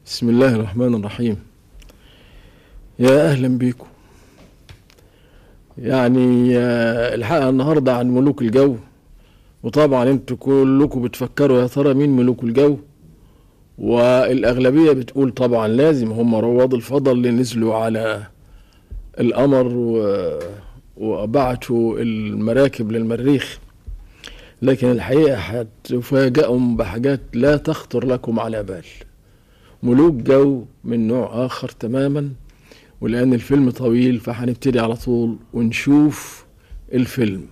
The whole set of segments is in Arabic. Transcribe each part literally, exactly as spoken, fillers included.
بسم الله الرحمن الرحيم. يا أهلا بيكم. يعني الحلقة النهاردة عن ملوك الجو، وطبعا انتوا كلكم بتفكروا يا ترى مين ملوك الجو، والأغلبية بتقول طبعا لازم هم رواد الفضل اللي نزلوا على القمر و... وبعتوا المراكب للمريخ. لكن الحقيقة هتفاجئهم بحاجات لا تخطر لكم على بال. ملوك جو من نوع آخر تماما، ولأن الفيلم طويل فهنبتدي على طول ونشوف الفيلم.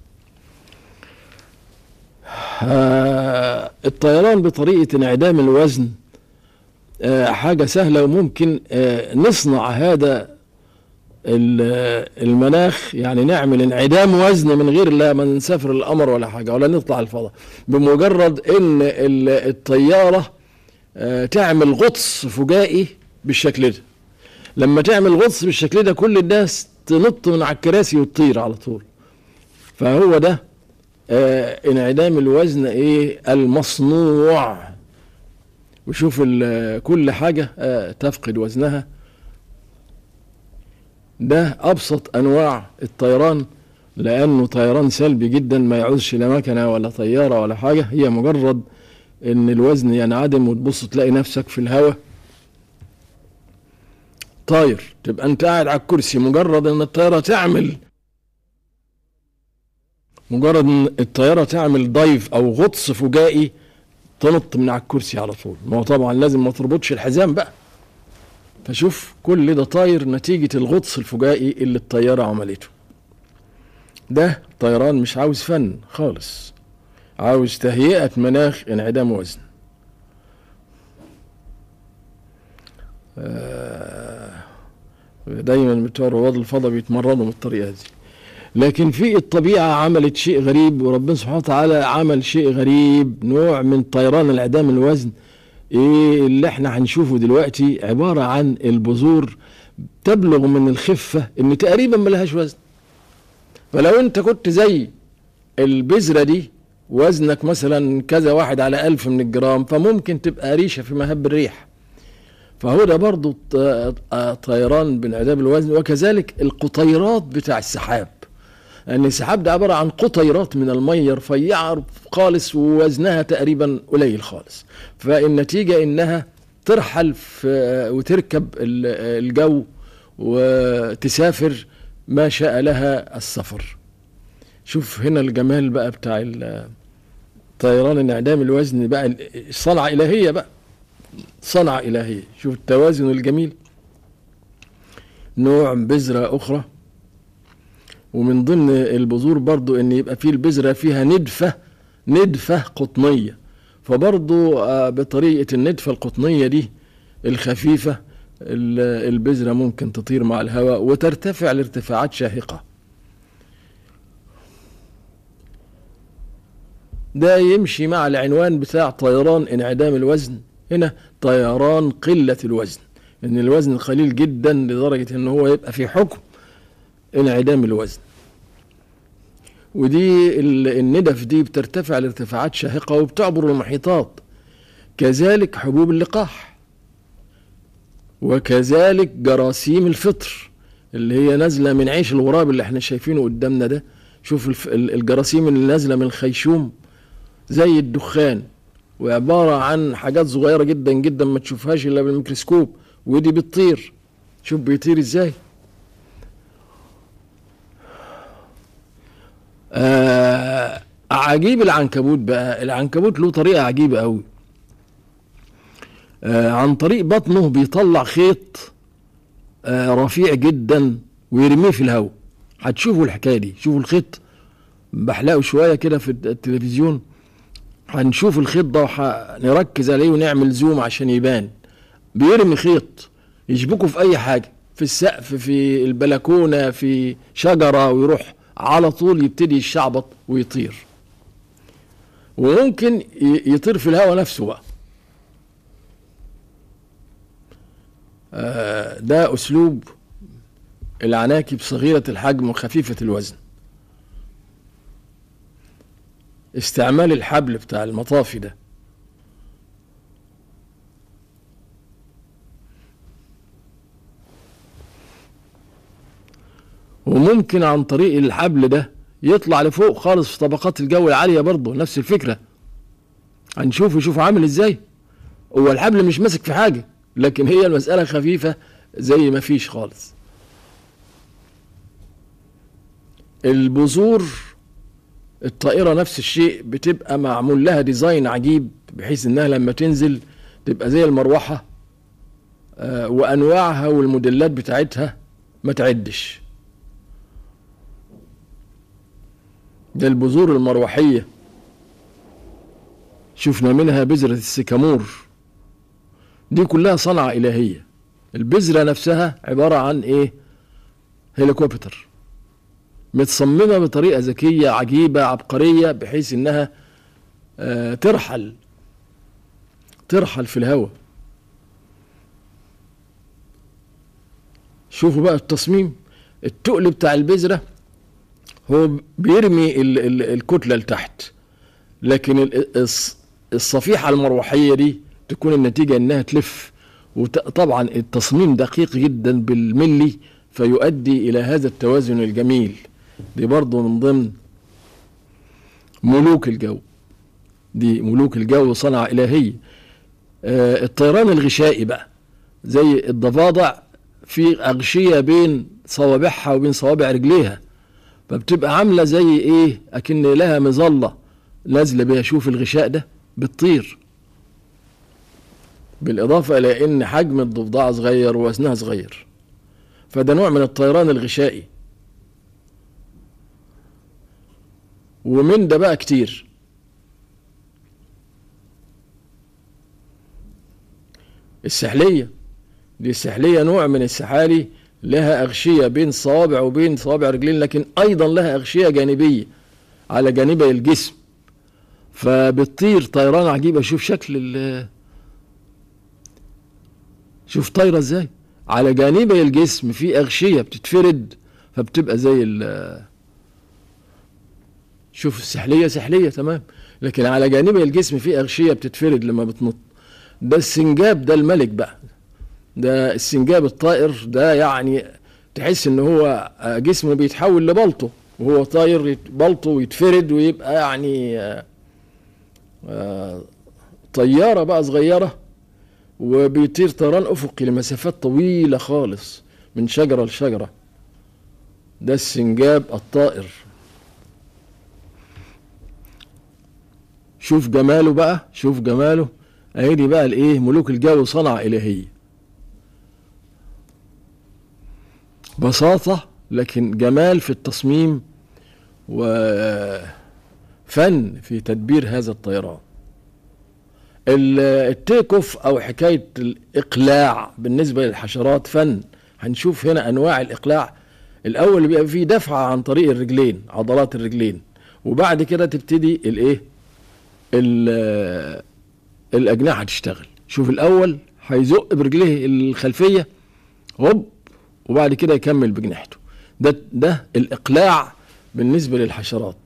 آه الطيران بطريقة انعدام الوزن آه حاجة سهلة، وممكن آه نصنع هذا المناخ، يعني نعمل انعدام وزن من غير لا ما نسافر القمر ولا حاجة ولا نطلع الفضاء، بمجرد ان الطيارة آه تعمل غطس فجائي بالشكل ده. لما تعمل غطس بالشكل ده كل الناس تنط من على الكراسي وتطير على طول. فهو ده آه انعدام الوزن ايه المصنوع. وشوف كل حاجة آه تفقد وزنها. ده ابسط انواع الطيران، لانه طيران سلبي جدا، ما يعوزش لا مكنه ولا طياره ولا حاجه، هي مجرد ان الوزن ينعدم وتبص تلاقي نفسك في الهواء طاير، تبقى انت قاعد على الكرسي. مجرد ان الطياره تعمل مجرد ان الطياره تعمل دايف او غطس فجائي تنط من على الكرسي على طول. ما هو طبعا لازم ما تربطش الحزام بقى. فشوف كل ده طاير نتيجه الغطس الفجائي اللي الطياره عملته. ده طيران مش عاوز فن خالص، عاوز تهيئة مناخ انعدام وزن. دايما بتوع رواد الفضاء بيتمرنوا بالطريقة دي. لكن في الطبيعة عملت شيء غريب، وربنا سبحانه وتعالى عمل شيء غريب، نوع من طيران انعدام الوزن ايه اللي احنا هنشوفه دلوقتي. عبارة عن البذور تبلغ من الخفة ان تقريبا ملهاش وزن. فلو انت كنت زي البذرة دي وزنك مثلا كذا واحد على ألف من الجرام، فممكن تبقى ريشة في مهب الريح. فهو ده برضو طيران بانعدام الوزن. وكذلك القطيرات بتاع السحاب، لأن السحاب ده عبارة عن قطيرات من المية رفيعة خالص ووزنها تقريبا قليل خالص. فالنتيجة إنها ترحل وتركب الجو وتسافر ما شاء لها السفر. شوف هنا الجمال بقى بتاع طيران انعدام الوزن بقى، صنعة إلهية بقى، صنعة إلهية. شوف التوازن الجميل. نوع بذرة أخرى، ومن ضمن البذور برضو إن يبقى فيه البذرة فيها ندفة ندفة قطنية. فبرضو بطريقة الندفة القطنية دي الخفيفة البذرة ممكن تطير مع الهواء وترتفع لارتفاعات شاهقة. ده يمشي مع العنوان بتاع طيران انعدام الوزن. هنا طيران قلة الوزن، ان الوزن قليل جدا لدرجة ان هو يبقى في حكم انعدام الوزن. ودي الندف دي بترتفع لارتفاعات شاهقة وبتعبر المحيطات. كذلك حبوب اللقاح، وكذلك جراثيم الفطر اللي هي نازلة من عيش الغراب اللي احنا شايفينه قدامنا ده. شوف الجراثيم اللي نازلة من الخيشوم زي الدخان، وعبارة عن حاجات صغيرة جدا جدا ما تشوفهاش إلا بالميكروسكوب، ودي بتطير. شوف بيطير ازاي. آه عجيب العنكبوت بقى. العنكبوت له طريقة عجيبة قوي. آه عن طريق بطنه بيطلع خيط آه رفيع جدا ويرميه في الهواء. هتشوفوا الحكاية دي. شوفوا الخيط بحلقه شوية كده في التلفزيون، هنشوف الخيط ده ونركز عليه ونعمل زوم عشان يبان. بيرمي خيط يشبكه في اي حاجة، في السقف، في البلكونة، في شجرة، ويروح على طول يبتدي يشعبط ويطير. وممكن يطير في الهواء نفسه بقى. آه ده اسلوب العناكب صغيرة الحجم وخفيفة الوزن. استعمال الحبل بتاع المطافي ده. وممكن عن طريق الحبل ده يطلع لفوق خالص في طبقات الجو العالية، برضه نفس الفكرة. هنشوف يشوف عامل ازاي. هو الحبل مش ماسك في حاجة، لكن هي المسألة خفيفة زي ما فيش خالص. البذور الطائرة نفس الشيء، بتبقى معمول لها ديزاين عجيب بحيث انها لما تنزل تبقى زي المروحة، آه وانواعها والموديلات بتاعتها ما تعدش. ده البذور المروحية، شفنا منها بذرة السكامور، دي كلها صنعة إلهية. البذرة نفسها عبارة عن ايه؟ هليكوبتر متصممة بطريقة ذكية عجيبة عبقرية، بحيث انها آه ترحل ترحل في الهواء. شوفوا بقى التصميم. التقل بتاع البذرة هو بيرمي ال ال الكتلة لتحت، لكن الصفيحة المروحية دي تكون النتيجة انها تلف. وطبعا التصميم دقيق جدا بالملي، فيؤدي الى هذا التوازن الجميل. دي برضو من ضمن ملوك الجو، دي ملوك الجو صنعة إلهية. آه الطيران الغشائي بقى زي الضفادع، في أغشية بين صوابعها وبين صوابع رجليها، فبتبقى عاملة زي ايه، اكن لها مظلة نازلة بيها. شوف الغشاء ده بتطير، بالإضافة إلى إن حجم الضفدعة صغير ووزنها صغير، فده نوع من الطيران الغشائي. ومن ده بقى كتير. السحلية دي السحلية نوع من السحالي، لها أغشية بين صوابع وبين صوابع رجلين، لكن أيضا لها أغشية جانبية على جانبي الجسم، فبتطير طيران عجيبة. شوف شكل ال شوف طايرة ازاي على جانبي الجسم، في أغشية بتتفرد فبتبقى زي ال شوف السحلية سحلية تمام، لكن على جانبي الجسم في أغشية بتتفرد لما بتنط. ده السنجاب، ده الملك بقى، ده السنجاب الطائر ده، يعني تحس ان هو جسمه بيتحول لبلطو وهو طاير، بلطو ويتفرد ويبقى يعني طيارة بقى صغيرة، وبيطير طيران أفقي لمسافات طويلة خالص من شجرة لشجرة. ده السنجاب الطائر. شوف جماله بقى، شوف جماله. اهي دي بقى الايه، ملوك الجو صنعة إلهية. بساطة لكن جمال في التصميم وفن في تدبير هذا الطيران. التيك اوف او حكاية الاقلاع بالنسبة للحشرات فن. هنشوف هنا انواع الاقلاع. الاول بيبقى فيه دفعة عن طريق الرجلين، عضلات الرجلين، وبعد كده تبتدي الايه، الاجنحة تشتغل. شوف الاول هيزق برجليه الخلفية هوب، وبعد كده يكمل بجناحته. ده ده الاقلاع بالنسبة للحشرات.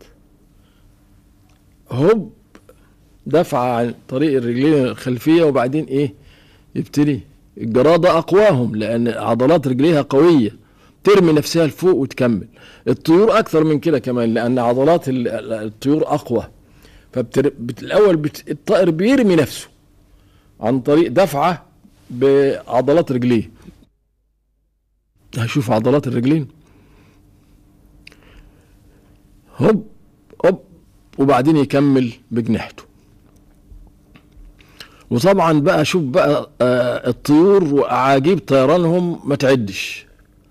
هوب، دفعة عن طريق الرجلين الخلفية، وبعدين ايه، يبتدي الجرادة اقواهم لان عضلات رجليها قوية، ترمي نفسها لفوق وتكمل. الطيور اكثر من كده كمان، لان عضلات الطيور اقوى. فالاول الطائر بيرمي نفسه عن طريق دفعة بعضلات رجليه. هشوف عضلات الرجلين هوب هوب، وبعدين يكمل بجناحته. وطبعا بقى شوف بقى آه الطيور واعاجيب طيرانهم ما تعدش.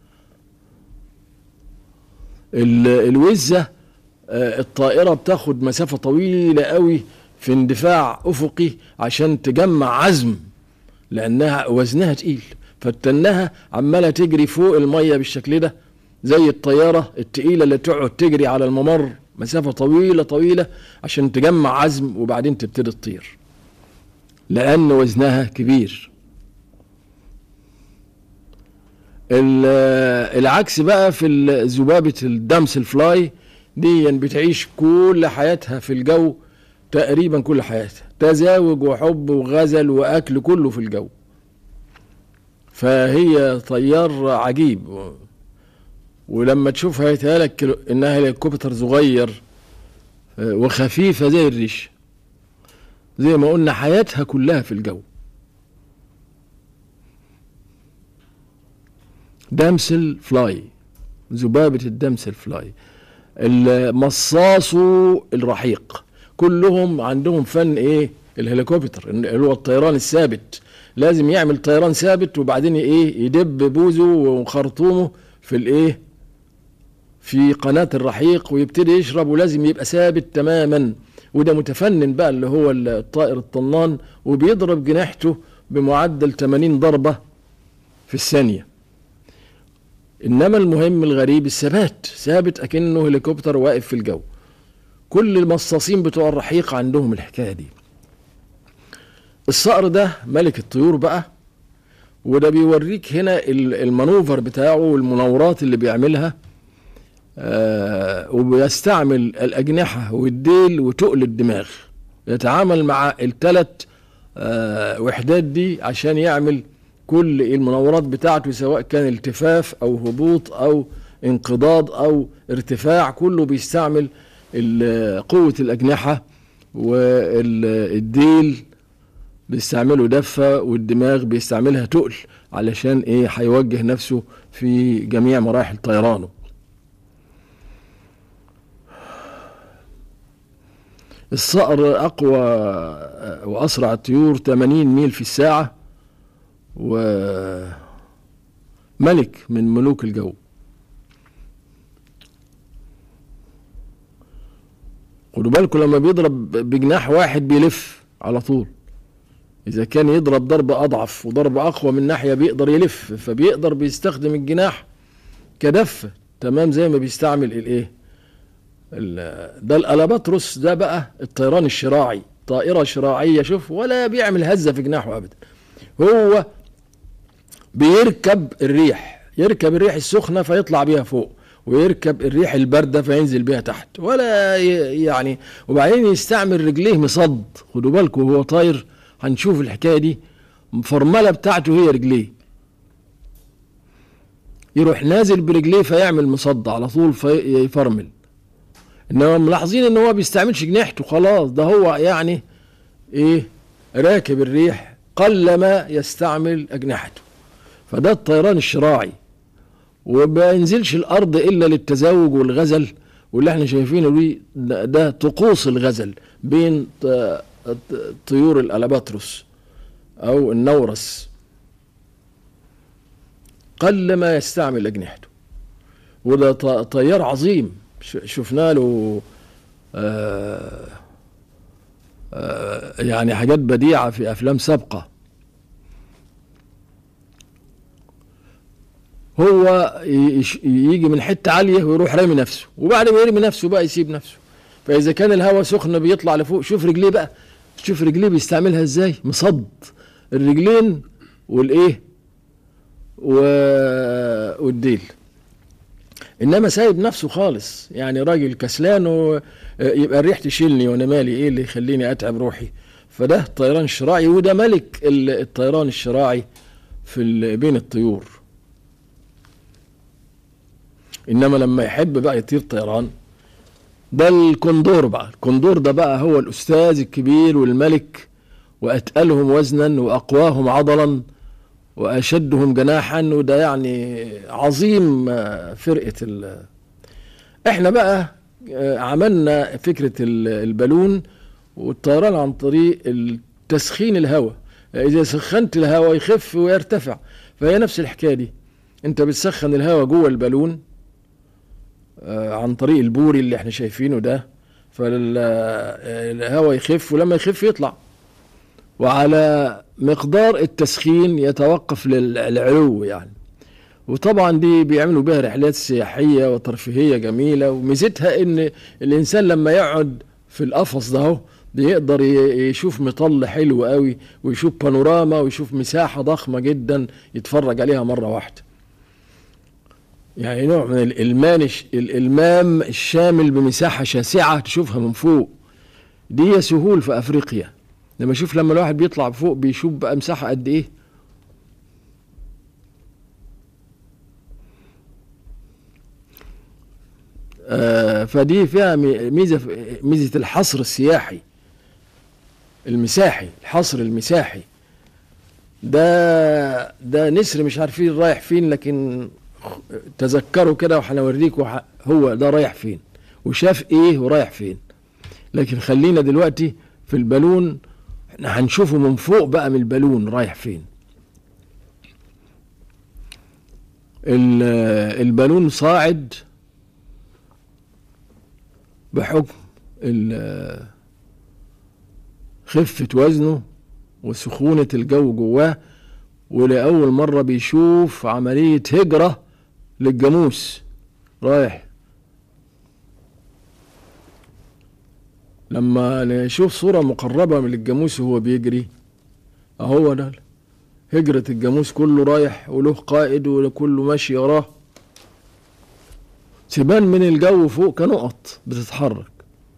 الوزة آه الطائرة بتاخد مسافة طويلة قوي في اندفاع افقي عشان تجمع عزم، لانها وزنها تقيل، فتنها عمالة تجري فوق المية بالشكل ده، زي الطيارة التقيلة اللي تقعد تجري على الممر مسافة طويلة طويلة عشان تجمع عزم وبعدين تبتدي تطير، لأن وزنها كبير. العكس بقى في ذبابة الدمس الفلاي دي، بتعيش كل حياتها في الجو، تقريبا كل حياتها تزاوج وحب وغزل وأكل كله في الجو، فهي طيار عجيب. ولما تشوفها يتهيألك انها هليكوبتر صغير وخفيفة زي الريش، زي ما قلنا حياتها كلها في الجو. دامسل فلاي، ذبابة الدمسل فلاي، المصاصو الرحيق، كلهم عندهم فن ايه؟ الهليكوبتر اللي هو الطيران الثابت، لازم يعمل طيران ثابت وبعدين ايه؟ يدب بوزه وخرطومه في الايه؟ في قناة الرحيق ويبتدي يشرب، ولازم يبقى ثابت تماما. وده متفنن بقى اللي هو الطائر الطنان، وبيضرب جناحته بمعدل ثمانين ضربة في الثانية. انما المهم الغريب الثبات، ثابت اكنه هليكوبتر واقف في الجو. كل المصاصين بتوع الرحيق عندهم الحكاية دي. الصقر ده ملك الطيور بقى، وده بيوريك هنا المانوفر بتاعه والمناورات اللي بيعملها. آه وبيستعمل الأجنحة والديل وتقل الدماغ، يتعامل مع الثلاث آه وحدات دي عشان يعمل كل المناورات بتاعته، سواء كان التفاف أو هبوط أو انقضاض أو ارتفاع، كله بيستعمل قوة الأجنحة، والديل بيستعمله دفة، والدماغ بيستعملها تقل علشان ايه؟ هيوجه نفسه في جميع مراحل طيرانه. الصقر أقوى وأسرع الطيور، ثمانين ميل في الساعة، وملك من ملوك الجو. خدوا بالكم لما بيضرب بجناح واحد بيلف على طول، إذا كان يضرب ضربة أضعف وضربة أقوى من ناحية بيقدر يلف، فبيقدر بيستخدم الجناح كدفة، تمام زي ما بيستعمل الإيه؟ ده الألاباتروس ده بقى الطيران الشراعي، طائرة شراعية، شوف، ولا بيعمل هزة في جناحه أبدا. هو بيركب الريح، يركب الريح السخنة فيطلع بيها فوق، ويركب الريح الباردة فينزل بيها تحت، ولا يعني. وبعدين يستعمل رجليه مصد، خدوا بالكم هو طاير، هنشوف الحكاية دي. فرملة بتاعته هي رجليه، يروح نازل برجليه فيعمل مصد على طول فيفرمل. انما ملاحظين ان هو بيستعملش جناحته خلاص، ده هو يعني ايه؟ راكب الريح، قلما يستعمل اجنحته. فده الطيران الشراعي، وما ينزلش الارض الا للتزاوج والغزل، واللي احنا شايفينه دي ده طقوس الغزل بين طيور الألاباتروس او النورس، قلما يستعمل اجنحته. وده طيار عظيم، شفنا له آآ آآ يعني حاجات بديعة في أفلام سابقة. هو يجي من حتة عالية ويروح رامي نفسه، وبعد ما يرمي نفسه بقى يسيب نفسه. فإذا كان الهواء سخن بيطلع لفوق، شوف رجليه بقى، شوف رجليه بيستعملها ازاي، مصد الرجلين والايه والديل. انما سايب نفسه خالص، يعني راجل كسلان، ويبقى الريح تشيلني وانا مالي، ايه اللي يخليني اتعب روحي؟ فده الطيران الشراعي، وده ملك الطيران الشراعي في بين الطيور. انما لما يحب بقى يطير طيران، ده الكندور بقى. الكندور ده بقى هو الاستاذ الكبير والملك، واتقلهم وزنا واقواهم عضلا واشدهم جناحا، وده يعني عظيم فرقة ال... احنا بقى عملنا فكرة البالون والطيران عن طريق تسخين الهواء. اذا سخنت الهواء يخف ويرتفع، فهي نفس الحكاية دي. انت بتسخن الهواء جوه البالون عن طريق البوري اللي احنا شايفينه ده، فالهواء يخف، ولما يخف يطلع. وعلى مقدار التسخين يتوقف للعلو يعني. وطبعا دي بيعملوا بها رحلات سياحية وترفيهية جميلة. وميزتها ان الانسان لما يقعد في القفص ده هو بيقدر يشوف مطل حلو قوي، ويشوف بانوراما، ويشوف مساحة ضخمة جدا يتفرج عليها مرة واحدة. يعني نوع من الإلمان، الإلمام الشامل بمساحة شاسعة تشوفها من فوق. دي سهول في أفريقيا. لما شوف لما الواحد بيطلع فوق بيشوف بقى مساحة قد إيه. آه فدي فيها ميزة، ميزة الحصر السياحي المساحي، الحصر المساحي. ده ده نسر مش عارفين رايح فين، لكن تذكروا كده وهنوريكوا هو ده رايح فين وشاف ايه ورايح فين. لكن خلينا دلوقتي في البالون، احنا هنشوفه من فوق بقى، من البالون رايح فين. البالون صاعد بحكم خفة وزنه وسخونة الجو جواه، ولأول مرة بيشوف عملية هجرة للجاموس رايح. لما نشوف صورة مقربة من الجاموس وهو بيجري، اهو ده هجرة الجاموس، كله رايح وله قائد وكله ماشي وراه، تبان من الجو فوق كنقط بتتحرك.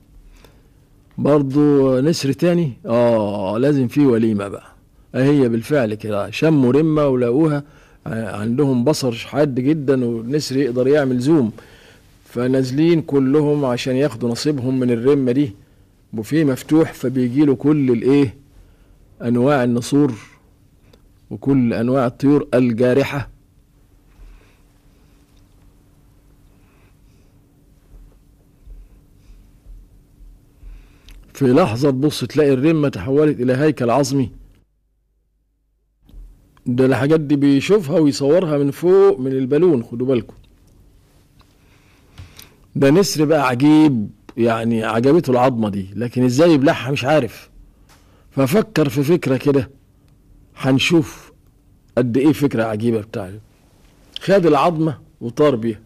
برضو نسر تاني اه لازم فيه وليمة بقى، اهي بالفعل كده شموا رمة ولقوها عندهم بصر حاد جدا، والنسر يقدر يعمل زوم، فنازلين كلهم عشان ياخدوا نصيبهم من الرمة دي. بوفيه مفتوح، فبيجيله كل الايه انواع النسور وكل انواع الطيور الجارحة. في لحظة تبص تلاقي الرمة تحولت الى هيكل عظمي. ده الحاجات دي بيشوفها ويصورها من فوق من البالون، خدوا بالكم. ده نسر بقى عجيب، يعني عجبته العظمة دي، لكن ازاي يبلعها مش عارف، ففكر في فكرة كده، هنشوف قد ايه فكرة عجيبة بتاعته. خد العظمة وطار بيها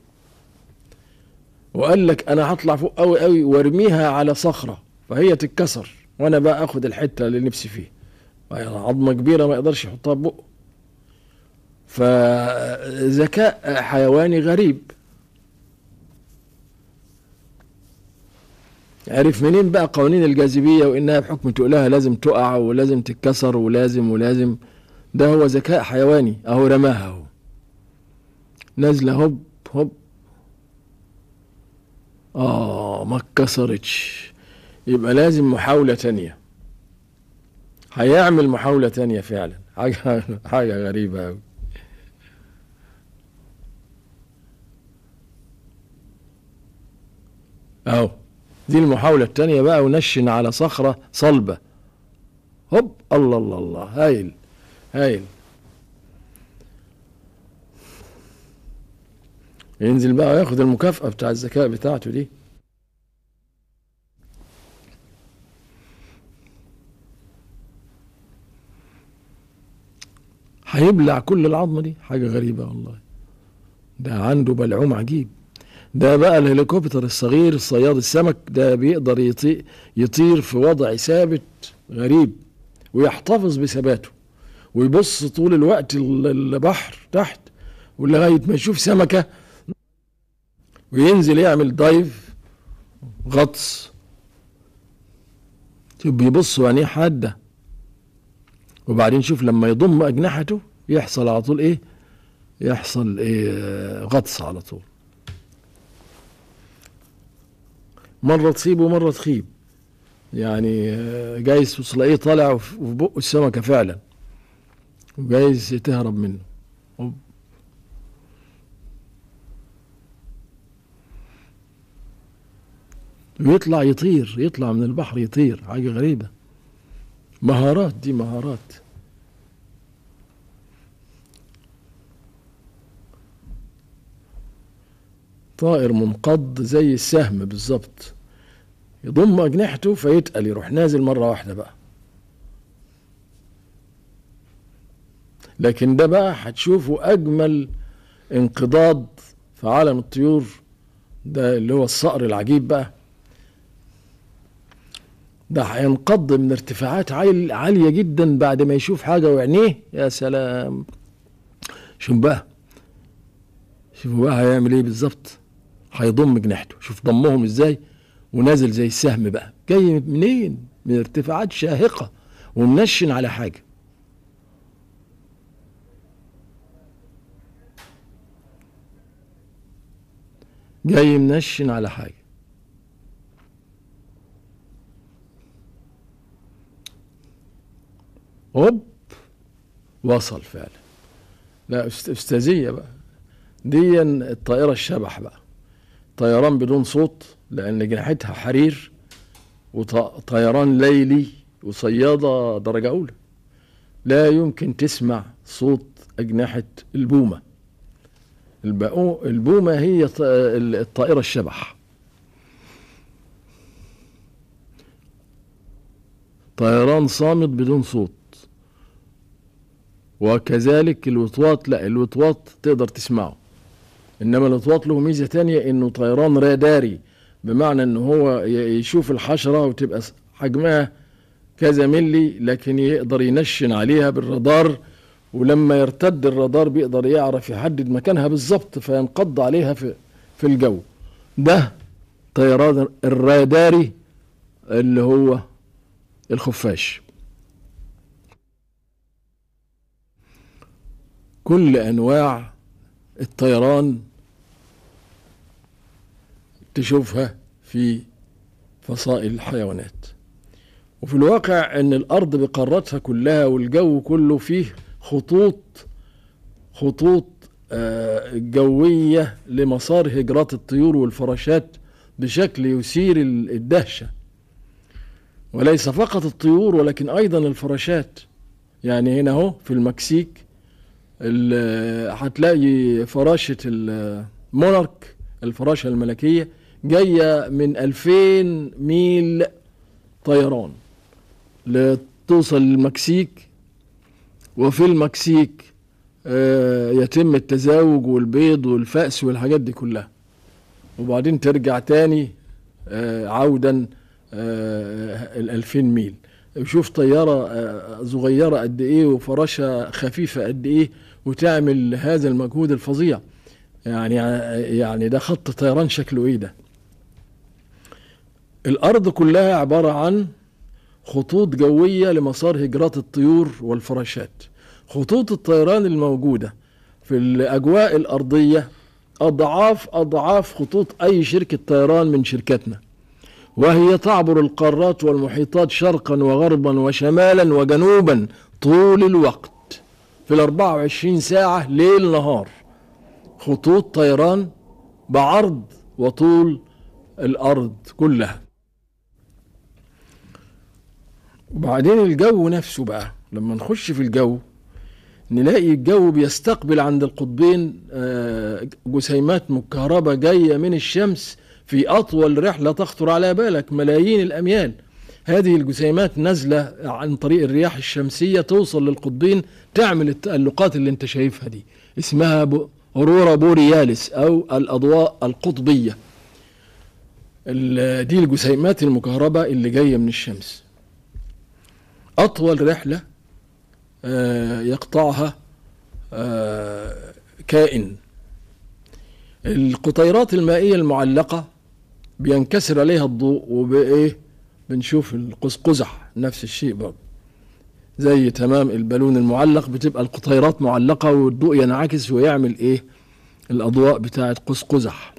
وقال لك انا هطلع فوق قوي قوي وارميها على صخرة فهي تتكسر، وانا بقى اخد الحتة اللي نفسي فيها. عظمة كبيرة ما يقدرش يحطها ببقه. فذكاء حيواني غريب. عرف منين بقى قوانين الجاذبية، وانها بحكم تقولها لازم تقع ولازم تتكسر ولازم ولازم. ده هو ذكاء حيواني. اهو رماها اهو، نازلة هوب هوب، اه ما اتكسرتش. يبقى لازم محاولة تانية. هيعمل محاولة تانية فعلا. حاجة حاجة غريبة اوي. اهو دي المحاولة التانية بقى، ونشن على صخرة صلبة. هوب، الله الله الله، هايل هايل. ينزل بقى وياخد المكافأة بتاع الذكاء بتاعته دي. هيبلع كل العظمة دي، حاجة غريبة والله. ده عنده بلعوم عجيب. ده بقى الهليكوبتر الصغير الصياد السمك ده بيقدر يطير, يطير في وضع ثابت غريب ويحتفظ بثباته، ويبص طول الوقت البحر تحت ولغاية ما يشوف سمكة وينزل يعمل دايف غطس. بيبص وعينيه حادة، وبعدين شوف لما يضم أجنحته يحصل على طول ايه، يحصل ايه، غطس على طول. مرة تصيب ومرة تخيب، يعني جايز تلاقيه طالع وفي بقه السمكة فعلا، وجايز تهرب منه. ويطلع يطير، يطلع من البحر يطير، حاجة غريبة. مهارات، دي مهارات. طائر منقض زي السهم بالظبط، يضم أجنحته فيتقل يروح نازل مرة واحدة بقى. لكن ده بقى هتشوفوا أجمل انقضاض في عالم الطيور، ده اللي هو الصقر العجيب بقى. ده هينقض من ارتفاعات عالية جدا بعد ما يشوف حاجة وعينيه، يا سلام. شوف بقى، شوفوا بقى هيعمل ايه بالظبط. هيضم جناحته، شوف ضمهم ازاي، ونازل زي السهم بقى، جاي منين؟ من ارتفاعات شاهقة ومنشن على حاجة. جاي منشن على حاجة، هوب وصل فعلا. لا استاذية بقى دي الطائرة الشبح بقى، طيران بدون صوت لأن جناحتها حرير، وطيران ليلي وصيادة درجة أولى، لا يمكن تسمع صوت أجنحة البومة. البومة هي الطائرة الشبح، طيران صامت بدون صوت. وكذلك الوطواط، لا الوطواط تقدر تسمعه، انما الوطواط له ميزة تانية انه طيران راداري، بمعنى انه هو يشوف الحشرة وتبقى حجمها كذا ملي، لكن يقدر ينشن عليها بالرادار، ولما يرتد الرادار بيقدر يعرف يحدد مكانها بالظبط فينقض عليها في في الجو. ده طيران الراداري اللي هو الخفاش. كل انواع الطيران تشوفها في فصائل الحيوانات. وفي الواقع ان الارض بقارتها كلها والجو كله فيه خطوط خطوط جوية لمسار هجرات الطيور والفراشات بشكل يثير الدهشة، وليس فقط الطيور ولكن ايضا الفراشات. يعني هنا اهو في المكسيك هتلاقي فراشة المونارك، الفراشة الملكية، جاية من ألفين ميل طيران لتوصل للمكسيك. وفي المكسيك يتم التزاوج والبيض والفأس والحاجات دي كلها، وبعدين ترجع تاني عودا الألفين ميل. شوف طيارة صغيرة قد ايه وفراشة خفيفة قد ايه وتعمل هذا المجهود الفظيع. يعني يعني ده خط طيران شكله ايه ده. الارض كلها عبارة عن خطوط جوية لمسار هجرات الطيور والفراشات. خطوط الطيران الموجودة في الاجواء الارضية اضعاف اضعاف خطوط اي شركة طيران من شركتنا، وهي تعبر القارات والمحيطات شرقا وغربا وشمالا وجنوبا طول الوقت في الأربعة وعشرين ساعة ليل نهار. خطوط طيران بعرض وطول الأرض كلها. وبعدين الجو نفسه بقى، لما نخش في الجو نلاقي الجو بيستقبل عند القطبين جسيمات مكهربة جاية من الشمس في أطول رحلة تخطر على بالك، ملايين الأميال. هذه الجسيمات نازلة عن طريق الرياح الشمسية توصل للقطبين، تعمل التألقات اللي انت شايفها دي، اسمها أورورا بورياليس أو الأضواء القطبية. دي الجسيمات المكهربة اللي جاية من الشمس. أطول رحلة يقطعها كائن. القطيرات المائية المعلقة بينكسر عليها الضوء وبايه بنشوف القزقزح، نفس الشيء برضه زي تمام البالون المعلق، بتبقى القطيرات معلقة والضوء ينعكس ويعمل ايه الاضواء بتاعت قزقزح.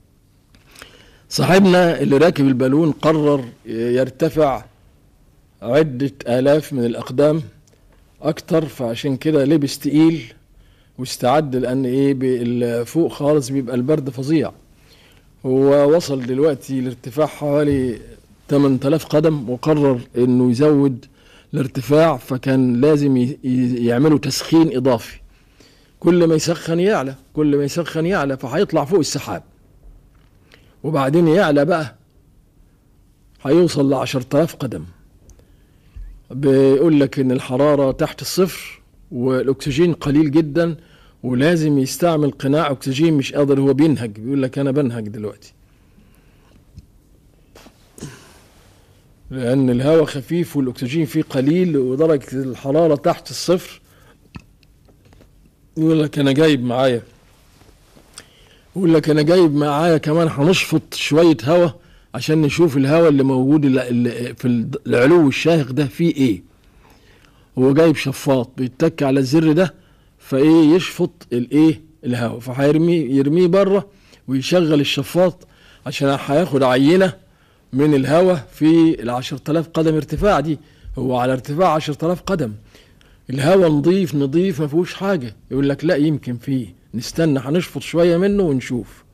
صاحبنا اللي راكب البالون قرر يرتفع عدة آلاف من الأقدام أكتر، فعشان كده لبس تقيل واستعد، لأن إيه فوق خالص بيبقى البرد فظيع. هو وصل دلوقتي لارتفاع حوالي ثمانية آلاف قدم، وقرر إنه يزود الارتفاع، فكان لازم يعملوا تسخين إضافي. كل ما يسخن يعلى، كل ما يسخن يعلى، فهيطلع فوق السحاب، وبعدين يعلى بقى هيوصل لعشرة آلاف قدم. بيقول لك إن الحرارة تحت الصفر والأكسجين قليل جدا، ولازم يستعمل قناع أكسجين، مش قادر، هو بينهج، بيقول لك أنا بنهج دلوقتي لأن الهواء خفيف والأكسجين فيه قليل ودرجة الحرارة تحت الصفر. يقول لك أنا جايب معايا يقول لك أنا جايب معايا كمان هنشفط شوية هواء عشان نشوف الهواء اللي موجود اللي في العلو الشاهق ده فيه إيه. هو جايب شفاط بيتك على الزر ده، فايه يشفط الايه الهواء، فهيرميه يرميه بره، ويشغل الشفاط عشان هياخد عينة من الهواء في العشرة آلاف قدم ارتفاع دي. هو على ارتفاع عشرة آلاف قدم، الهواء نظيف نظيف ما فيهوش حاجة. يقول لك لا يمكن فيه، نستنى هنشفط شوية منه ونشوف.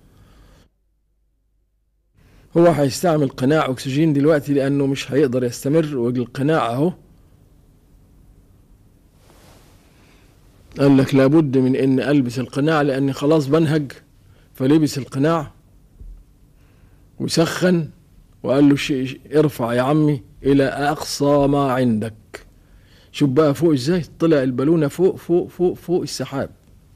هو هيستعمل قناع أكسجين دلوقتي لأنه مش هيقدر يستمر، والقناع أهو. قال لك لابد من إن ألبس القناع لأني خلاص بنهج، فلبس القناع وسخن وقال له شيء ارفع يا عمي إلى أقصى ما عندك. شوف بقى فوق إزاي، طلع البالونة فوق فوق فوق فوق السحاب.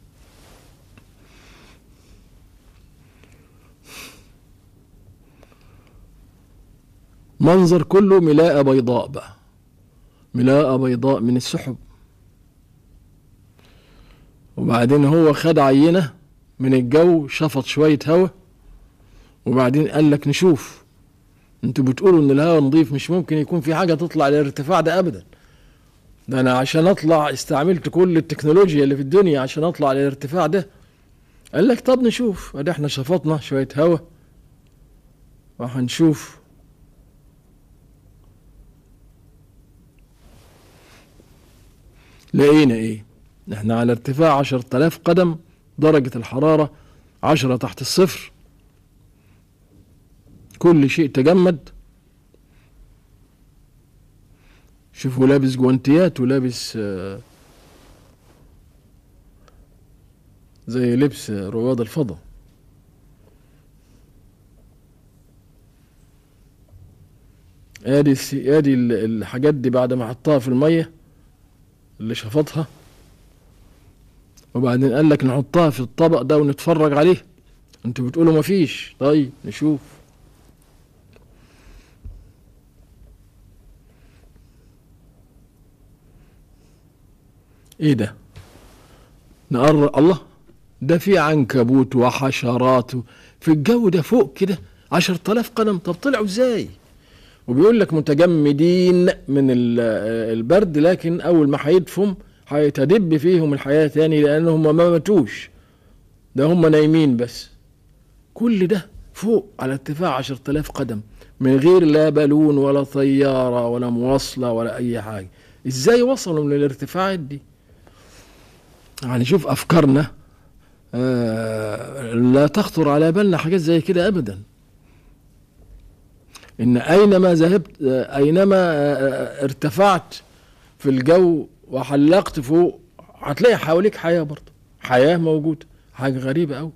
منظر كله ملاءة بيضاء بقى، ملاءة بيضاء من السحب. وبعدين هو خد عينة من الجو، شفط شوية هوا، وبعدين قال لك نشوف. انتوا بتقولوا ان الهوا نظيف، مش ممكن يكون في حاجة تطلع للارتفاع ده ابدا. ده انا عشان اطلع استعملت كل التكنولوجيا اللي في الدنيا عشان اطلع للارتفاع ده. قال لك طب نشوف، ادي احنا شفطنا شوية هوا وهنشوف. لقينا ايه؟ احنا على ارتفاع عشرة آلاف قدم، درجة الحرارة عشرة تحت الصفر، كل شيء تجمد. شوفوا لابس جوانتيات ولابس آه زي لبس رواد الفضاء. ادي ادي الحاجات دي بعد ما حطها في المية اللي شفطها، وبعدين قال لك نحطها في الطبق ده ونتفرج عليه. انتوا بتقولوا مفيش، طيب نشوف. ايه ده؟ نقرب الله، ده في عنكبوت وحشرات في الجو ده فوق كده عشرة آلاف قدم. طب طلعوا ازاي؟ وبيقول لك متجمدين من البرد، لكن اول ما هيدفم هيتدب فيهم الحياة تاني لانهم ما ماتوش، ده هم نايمين بس. كل ده فوق على ارتفاع عشرة آلاف قدم من غير لا بالون ولا طيارة ولا مواصلة ولا اي حاجة. ازاي وصلوا من الارتفاعات دي؟ يعني شوف افكارنا آه لا تخطر على بالنا حاجات زي كده ابدا. ان اينما ذهبت آه اينما آه ارتفعت في الجو وحلقت فوق هتلاقي حواليك حياة برضه، حياة موجودة. حاجة غريبة اوي.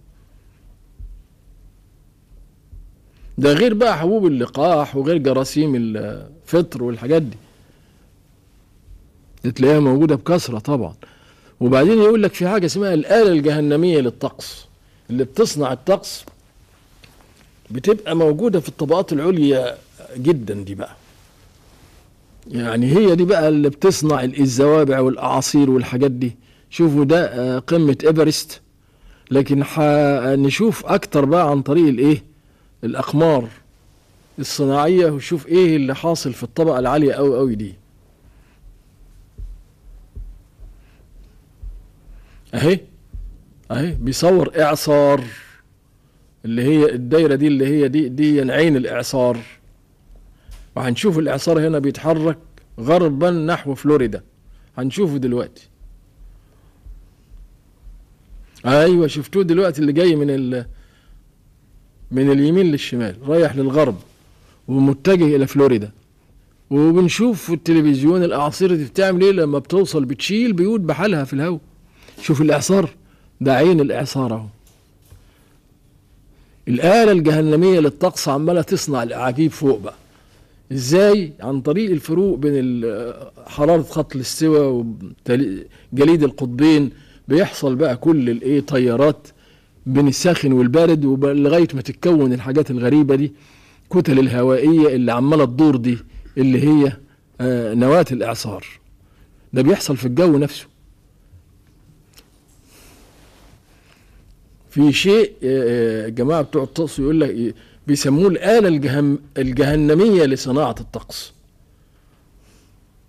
ده غير بقى حبوب اللقاح وغير جراثيم الفطر والحاجات دي تلاقيها موجودة بكثرة طبعا. وبعدين يقول لك في حاجة اسمها الآلة الجهنمية للطقس، اللي بتصنع الطقس بتبقى موجودة في الطبقات العليا جدا دي بقى. يعني هي دي بقى اللي بتصنع الزوابع والأعاصير والحاجات دي. شوفوا ده قمة إيفرست، لكن هنشوف أكتر بقى عن طريق الإيه؟ الأقمار الصناعية، وشوف إيه اللي حاصل في الطبقة العالية أوي أوي دي. اهي اهي بيصور اعصار، اللي هي الدايره دي اللي هي دي دي عين الاعصار. وهنشوف الاعصار هنا بيتحرك غربا نحو فلوريدا، هنشوفه دلوقتي. ايوه شفتوه دلوقتي اللي جاي من ال من اليمين للشمال رايح للغرب ومتجه الى فلوريدا. وبنشوف في التلفزيون الاعاصير دي بتعمل ايه لما بتوصل، بتشيل بيوت بحالها في الهواء. شوف الإعصار ده، عين الإعصار اهو. الآلة الجهنمية للطقس عمالة تصنع الأعاجيب فوق بقى. إزاي؟ عن طريق الفروق بين حرارة خط الاستواء وجليد القطبين بيحصل بقى كل الإيه تيارات بين الساخن والبارد، لغاية ما تتكون الحاجات الغريبة دي، كتل الهوائية اللي عمالة تدور دي اللي هي آه نواة الإعصار. ده بيحصل في الجو نفسه. في شيء الجماعة بتوع الطقس يقول لك بيسموه الآلة الجهن الجهنمية لصناعة الطقس.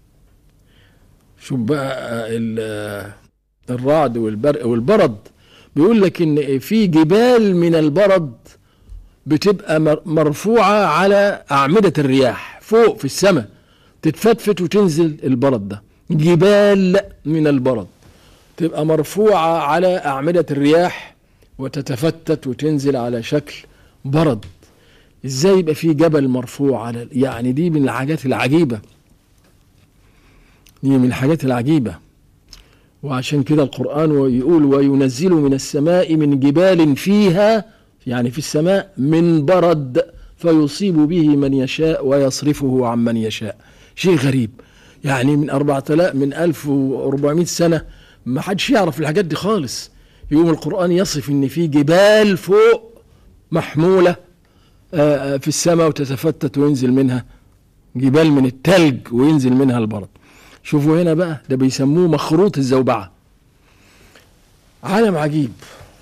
شوف بقى الرعد والبرق والبرد بيقول لك ان في جبال من البرد بتبقى مرفوعة على أعمدة الرياح فوق في السماء، تتفتفت وتنزل البرد ده. جبال من البرد تبقى مرفوعة على أعمدة الرياح وتتفتت وتنزل على شكل برد. ازاي يبقى في جبل مرفوع على، يعني دي من الحاجات العجيبة، دي من الحاجات العجيبة. وعشان كده القرآن يقول وينزل من السماء من جبال فيها، يعني في السماء، من برد فيصيب به من يشاء ويصرفه عن من يشاء. شيء غريب، يعني من أربعة آلاف من ألف وأربعمائة سنة ما حدش يعرف الحاجات دي خالص. يقوم القرآن يصف ان في جبال فوق محمولة في السماء وتتفتت وينزل منها، جبال من التلج وينزل منها البرد. شوفوا هنا بقى، ده بيسموه مخروط الزوبعة. عالم عجيب،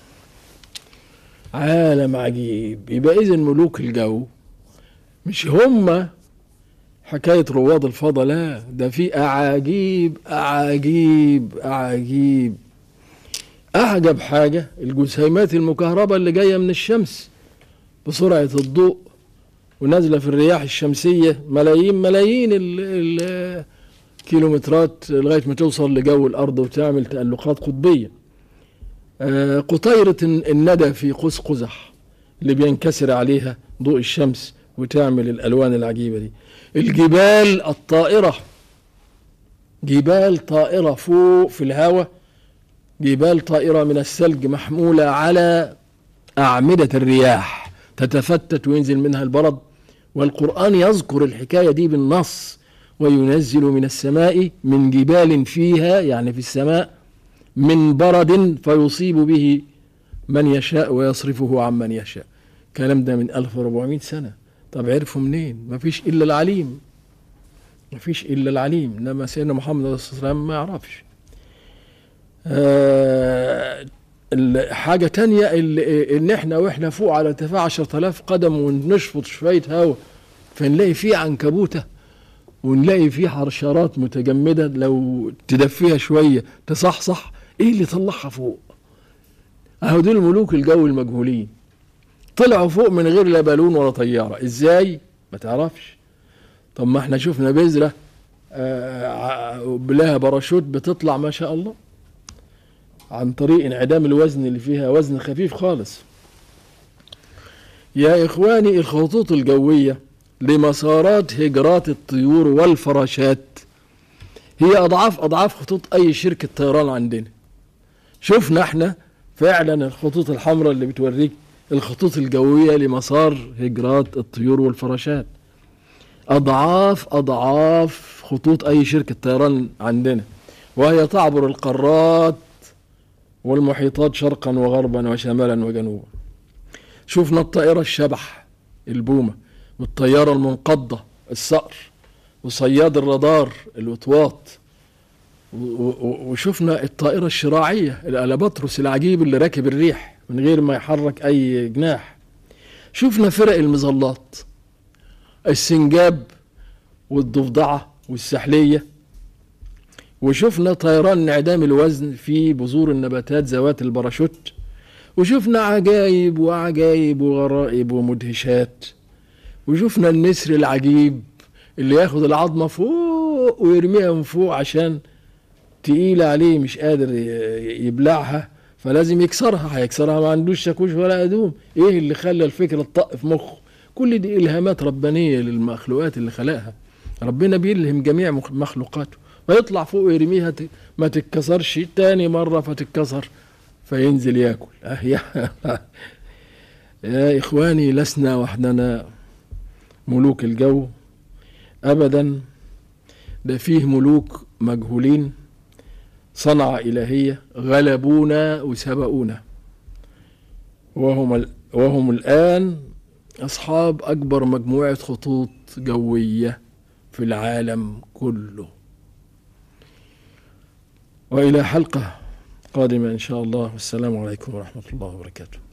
عالم عجيب. يبقى إذن ملوك الجو مش هم حكاية رواد الفضاء، لا، ده في أعاجيب أعاجيب أعاجيب. أعجب حاجة الجسيمات المكهربة اللي جاية من الشمس بسرعة الضوء ونازلة في الرياح الشمسية ملايين ملايين الكيلومترات لغاية ما توصل لجو الأرض وتعمل تألقات قطبية. آه قطيرة الندى في قوس قزح اللي بينكسر عليها ضوء الشمس وتعمل الألوان العجيبة دي. الجبال الطائرة، جبال طائرة فوق في الهواء، جبال طائرة من الثلج محمولة على أعمدة الرياح تتفتت وينزل منها البرد. والقرآن يذكر الحكاية دي بالنص، وينزل من السماء من جبال فيها، يعني في السماء، من برد فيصيب به من يشاء ويصرفه عن من يشاء. الكلام ده من ألف وأربعمائة سنة. طب عرفوا منين؟ ما فيش إلا العليم، ما فيش إلا العليم. إنما سيدنا محمد صلى الله عليه وسلم ما يعرفش. آه حاجة تانية، إن إحنا وإحنا فوق على ارتفاع عشرة آلاف قدم ونشفط شوية هواء فنلاقي فيه عنكبوتة ونلاقي فيه حشرات متجمدة، لو تدفيها شوية تصحصح. إيه اللي طلعها فوق؟ أهو دول ملوك الجو المجهولين، طلعوا فوق من غير لا بالون ولا طيارة. إزاي؟ ما تعرفش. طب ما إحنا شفنا بذرة آه بلاها باراشوت بتطلع ما شاء الله عن طريق انعدام الوزن اللي فيها، وزن خفيف خالص. يا إخواني، الخطوط الجوية لمسارات هجرات الطيور والفراشات هي أضعاف أضعاف خطوط أي شركة طيران عندنا. شفنا احنا فعلا الخطوط الحمراء اللي بتوريك الخطوط الجوية لمسار هجرات الطيور والفراشات، أضعاف أضعاف خطوط أي شركة طيران عندنا، وهي تعبر القارات والمحيطات شرقا وغربا وشمالا وجنوبا. شفنا الطائرة الشبح البومة، والطيارة المنقضة الصقر، وصياد الرادار الوطواط، وشفنا الطائرة الشراعية الألباتروس العجيب اللي راكب الريح من غير ما يحرك أي جناح. شفنا فرق المظلات، السنجاب والضفدعة والسحلية. وشفنا طيران انعدام الوزن في بذور النباتات ذوات الباراشوت. وشفنا عجائب وعجائب وغرائب ومدهشات. وشفنا النسر العجيب اللي ياخد العظمة فوق ويرميها من فوق عشان تقيلة عليه مش قادر يبلعها فلازم يكسرها. هيكسرها ما عندوش شاكوش ولا هدوم. ايه اللي خلى الفكرة تطق في مخه؟ كل دي إلهامات ربانية للمخلوقات اللي خلقها. ربنا بيلهم جميع مخلوقاته، ويطلع فوق ويرميها ما تتكسرش، تاني مرة فتتكسر فينزل ياكل. اه يا, يا إخواني، لسنا وحدنا ملوك الجو أبدا، ده فيه ملوك مجهولين، صنعة إلهية، غلبونا وسبقونا، وهم, وهم الآن أصحاب أكبر مجموعة خطوط جوية في العالم كله. وإلى حلقة قادمة إن شاء الله، والسلام عليكم ورحمة الله وبركاته.